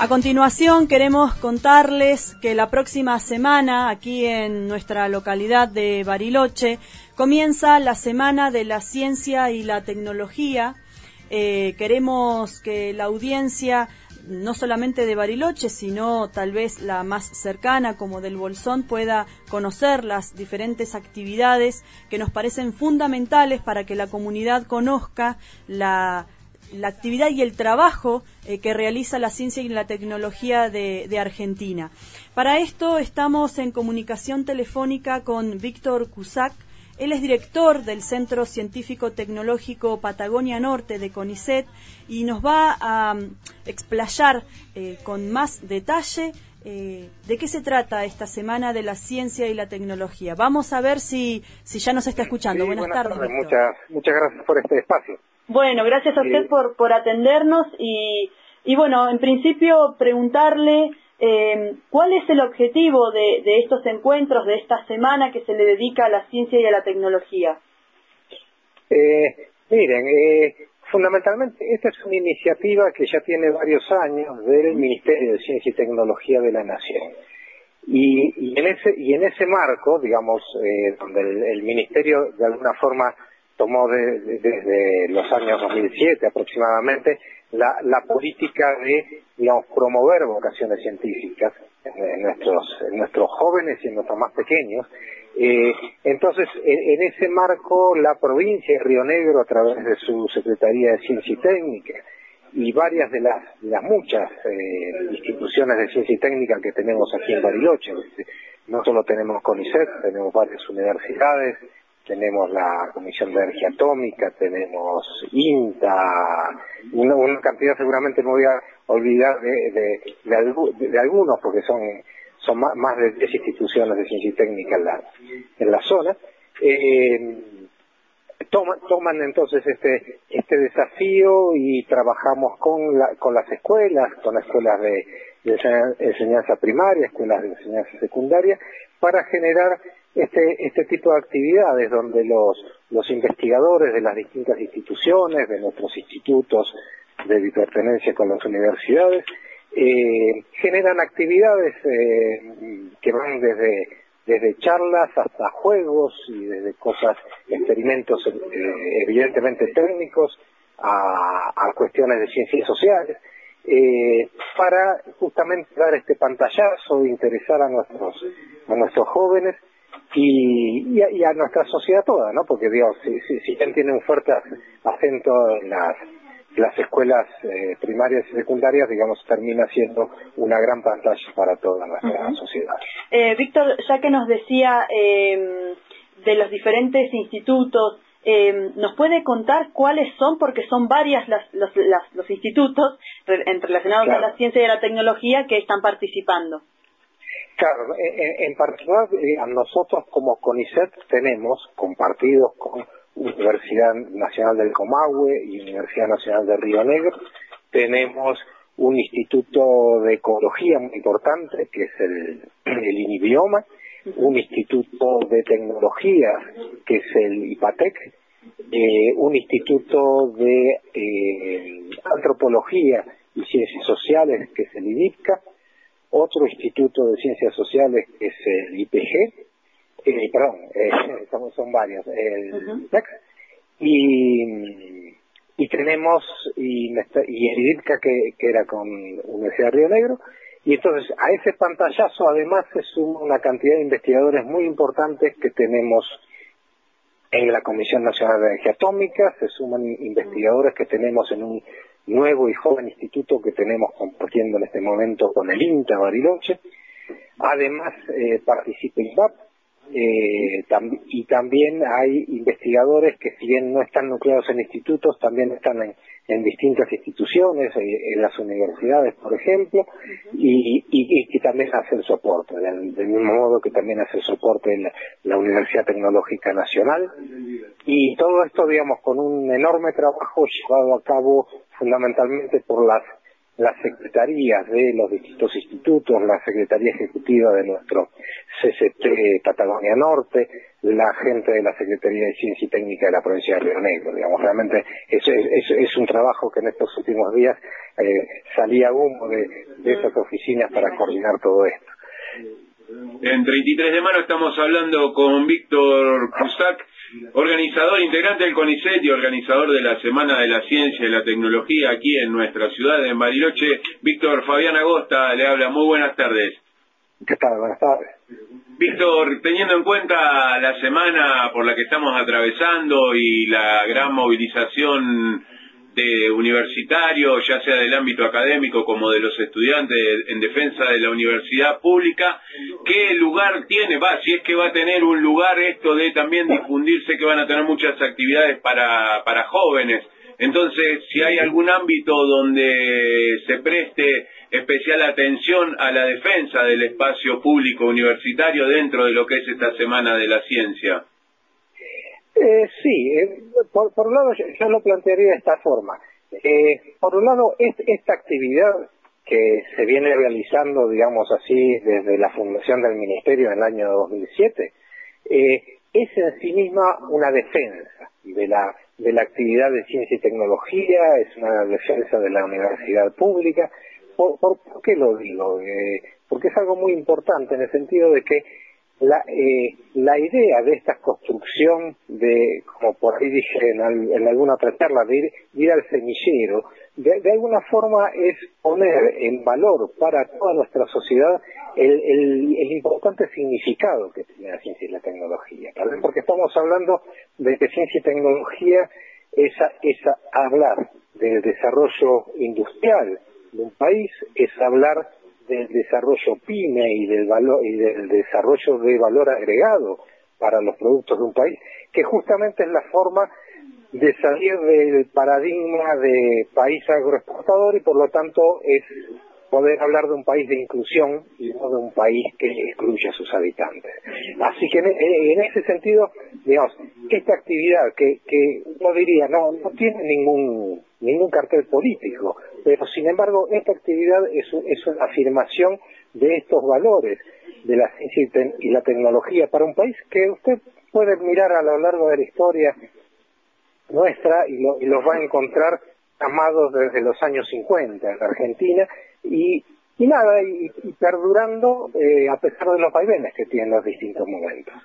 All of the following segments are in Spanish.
A continuación queremos contarles que la próxima semana, aquí en nuestra localidad de Bariloche, comienza la Semana de la Ciencia y la Tecnología. Queremos que la audiencia, no solamente de Bariloche, sino tal vez la más cercana, como del Bolsón, pueda conocer las diferentes actividades que nos parecen fundamentales para que la comunidad conozca la actividad y el trabajo que realiza la ciencia y la tecnología de Argentina. Para esto estamos en comunicación telefónica con Víctor Cusack. Él es director del Centro Científico Tecnológico Patagonia Norte de CONICET y nos va a explayar con más detalle de qué se trata esta Semana de la Ciencia y la Tecnología. Vamos a ver si ya nos está escuchando. Sí, buenas tardes, Víctor. Muchas gracias por este espacio. Bueno, gracias a usted por atendernos y bueno, en principio preguntarle ¿cuál es el objetivo de estos encuentros, de esta semana que se le dedica a la ciencia y a la tecnología? Fundamentalmente esta es una iniciativa que ya tiene varios años del Ministerio de Ciencia y Tecnología de la Nación. Y en ese marco, digamos, donde el Ministerio de alguna forma tomó desde los años 2007 aproximadamente la política de, digamos, promover vocaciones científicas en nuestros jóvenes y en nuestros más pequeños. Entonces, en ese marco, la provincia de Río Negro, a través de su Secretaría de Ciencia y Técnica, y varias de las muchas instituciones de ciencia y técnica que tenemos aquí en Bariloche, no solo tenemos CONICET, tenemos varias universidades, tenemos la Comisión de Energía Atómica, tenemos INTA, una cantidad, seguramente me voy a olvidar de algunos, porque son más de 10 instituciones de ciencia y técnica en la zona. Toman entonces este desafío y trabajamos con las escuelas, de enseñanza primaria, escuelas de enseñanza secundaria, para generar este tipo de actividades donde los investigadores de las distintas instituciones, de nuestros institutos de pertenencia con las universidades, generan actividades que van desde charlas hasta juegos y desde experimentos evidentemente técnicos a cuestiones de ciencias sociales, para justamente dar este pantallazo, interesar a nuestros jóvenes y a nuestra sociedad toda, ¿no? Porque digamos, si bien tiene un fuerte acento en las escuelas primarias y secundarias, digamos, termina siendo una gran pantalla para toda nuestra sociedad. Víctor, ya que nos decía de los diferentes institutos, ¿nos puede contar cuáles son? Porque son varias los institutos relacionados con la ciencia y la tecnología que están participando. Claro, en particular, nosotros como CONICET tenemos, compartidos con Universidad Nacional del Comahue y Universidad Nacional de Río Negro, tenemos un instituto de ecología muy importante, que es el INIBIOMA, un instituto de tecnología, que es el IPATEC, un instituto de antropología y ciencias sociales, que es el IDIPCA, otro instituto de ciencias sociales, que es el IPG, son varios, el MEX, y tenemos, y el IDIPCA que era con Universidad de Río Negro, y entonces a ese pantallazo además se suma una cantidad de investigadores muy importantes que tenemos en la Comisión Nacional de Energía Atómica, se suman investigadores que tenemos en un nuevo y joven instituto que tenemos compartiendo en este momento con el INTA Bariloche. Además participa INVAP, y también hay investigadores que, si bien no están nucleados en institutos, también están en distintas instituciones, en las universidades, por ejemplo, y que también hacen soporte, del mismo modo que también hace soporte en la Universidad Tecnológica Nacional. Y todo esto, digamos, con un enorme trabajo llevado a cabo fundamentalmente por las secretarías de los distintos institutos, la Secretaría Ejecutiva de nuestro CCT Patagonia Norte, la gente de la Secretaría de Ciencia y Técnica de la provincia de Río Negro. Digamos, realmente es un trabajo que en estos últimos días salía humo de esas oficinas para coordinar todo esto. En 33 de mano estamos hablando con Víctor Cusack, organizador, integrante del CONICET y organizador de la Semana de la Ciencia y la Tecnología aquí en nuestra ciudad, en Bariloche. Víctor, Fabián Agosta le habla, muy buenas tardes. ¿Qué tal? Buenas tardes. Víctor, teniendo en cuenta la semana por la que estamos atravesando y la gran movilización de universitarios, ya sea del ámbito académico como de los estudiantes en defensa de la universidad pública, ¿qué lugar tiene? Si es que va a tener un lugar esto de también difundirse, que van a tener muchas actividades para jóvenes. Entonces, si hay algún ámbito donde se preste especial atención a la defensa del espacio público universitario dentro de lo que es esta Semana de la Ciencia. Sí, por un lado yo lo plantearía de esta forma. Por un lado, esta actividad que se viene realizando, digamos así, desde la fundación del Ministerio en el año 2007, es en sí misma una defensa de la actividad de ciencia y tecnología, es una defensa de la universidad pública. ¿Por qué lo digo? Porque es algo muy importante en el sentido de que la idea de esta construcción como por ahí dije en alguna otra charla, de ir al semillero, de alguna forma es poner en valor para toda nuestra sociedad el importante significado que tiene la ciencia y la tecnología, ¿vale? Porque estamos hablando de que ciencia y tecnología es hablar del desarrollo industrial de un país, es hablar del desarrollo PYME y del desarrollo de valor agregado para los productos de un país, que justamente es la forma de salir del paradigma de país agroexportador y por lo tanto es poder hablar de un país de inclusión y no de un país que excluye a sus habitantes. Así que en ese sentido, digamos, esta actividad que uno diría no tiene ningún cartel político, pero sin embargo esta actividad es una afirmación de estos valores de la ciencia y la tecnología para un país que usted puede mirar a lo largo de la historia nuestra y los va a encontrar amados desde los años 50 en Argentina y perdurando a pesar de los vaivenes que tienen los distintos momentos.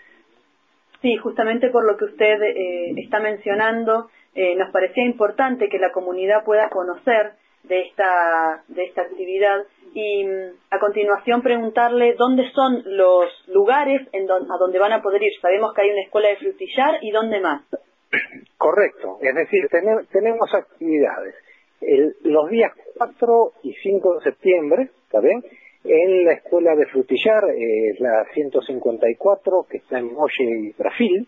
Sí, justamente por lo que usted está mencionando, nos parecía importante que la comunidad pueda conocer de esta actividad y a continuación preguntarle dónde son los lugares a donde van a poder ir. Sabemos que hay una escuela de frutillar y dónde más. Correcto, es decir, tenemos actividades los días 4 y 5 de septiembre, ¿está bien? En la escuela de frutillar, la 154, que está en Molle y Brafil,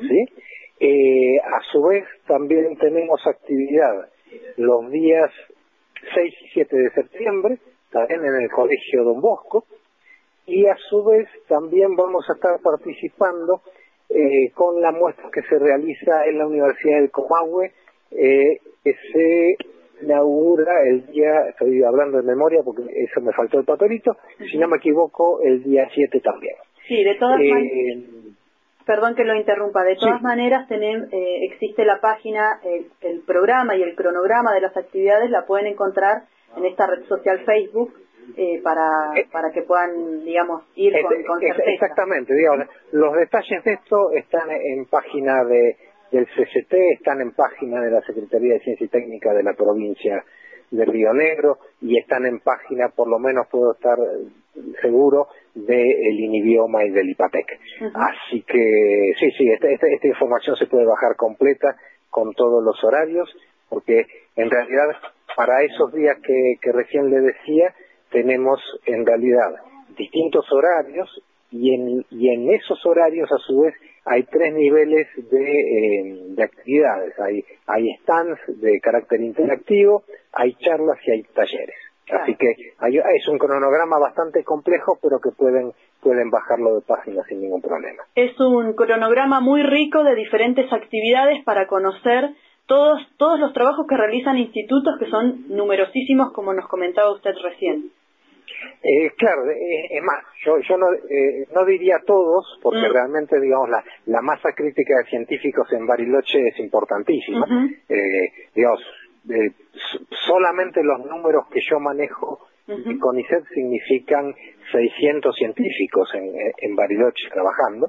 ¿sí? A su vez también tenemos actividad los días 6 y 7 de septiembre, también en el Colegio Don Bosco, y a su vez también vamos a estar participando con la muestra que se realiza en la Universidad del Comahue, que se inaugura el día, estoy hablando de memoria porque eso me faltó el papelito, si no me equivoco, el día 7 también. Sí, de todas maneras, perdón que lo interrumpa, de todas maneras existe la página, el programa y el cronograma de las actividades la pueden encontrar en esta red social Facebook, para que puedan, digamos, ir con certeza. Exactamente, digamos, los detalles de esto están en página del CCT, están en página de la Secretaría de Ciencia y Técnica de la provincia de Río Negro y están en página, por lo menos puedo estar seguro, del INIBIOMA y del IPATEC. Así que sí, esta información se puede bajar completa con todos los horarios, porque en realidad para esos días que recién le decía, tenemos en realidad distintos horarios y en esos horarios a su vez hay 3 niveles de actividades. Hay stands de carácter interactivo, hay charlas y hay talleres. Así que es un cronograma bastante complejo, pero que pueden bajarlo de página sin ningún problema. Es un cronograma muy rico de diferentes actividades para conocer todos los trabajos que realizan institutos, que son numerosísimos, como nos comentaba usted recién. Claro, es más, yo no diría todos, porque realmente, digamos, la masa crítica de científicos en Bariloche es importantísima. Digamos, solamente los números que yo manejo de CONICET significan 600 científicos en Bariloche trabajando,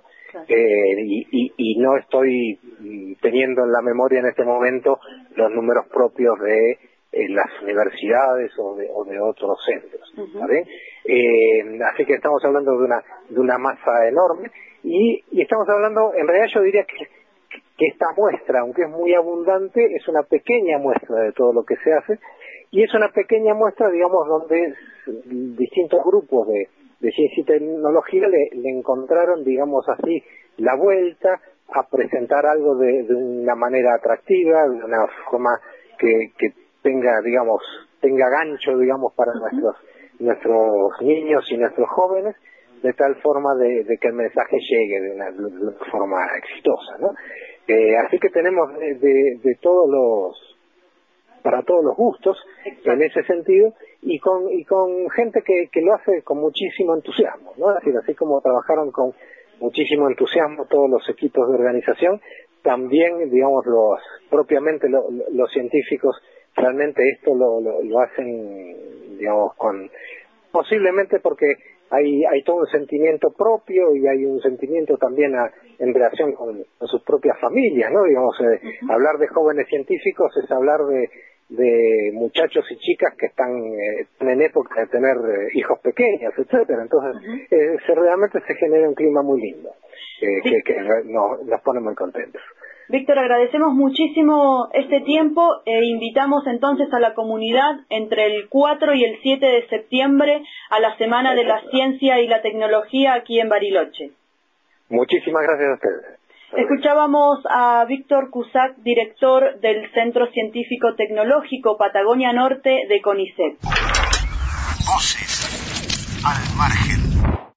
y no estoy teniendo en la memoria en este momento los números propios de las universidades o de otros centros, ¿vale? Así que estamos hablando de una masa enorme, y estamos hablando, en realidad yo diría que esta muestra, aunque es muy abundante, es una pequeña muestra de todo lo que se hace, y es una pequeña muestra, digamos, donde distintos grupos de ciencia y tecnología le encontraron, digamos así, la vuelta a presentar algo de una manera atractiva, de una forma que tenga, digamos, tenga gancho, digamos, para nuestros niños y nuestros jóvenes, de tal forma de que el mensaje llegue de una forma exitosa, ¿no? Así que tenemos de para todos los gustos. Exacto. En ese sentido, y con gente que lo hace con muchísimo entusiasmo, ¿no? Es decir, así como trabajaron con muchísimo entusiasmo todos los equipos de organización, también, digamos, propiamente los científicos realmente esto lo hacen, digamos, posiblemente porque hay todo un sentimiento propio, y hay un sentimiento también en relación con sus propias familias, ¿no? Digamos, hablar de jóvenes científicos es hablar de muchachos y chicas que están en época de tener hijos pequeños, etcétera. Entonces, realmente se genera un clima muy lindo, que nos pone muy contentos. Víctor, agradecemos muchísimo este tiempo e invitamos entonces a la comunidad entre el 4 y el 7 de septiembre a la Semana de la Ciencia y la Tecnología aquí en Bariloche. Muchísimas gracias a ustedes. Escuchábamos a Víctor Cusack, director del Centro Científico Tecnológico Patagonia Norte de CONICET. Voces al margen.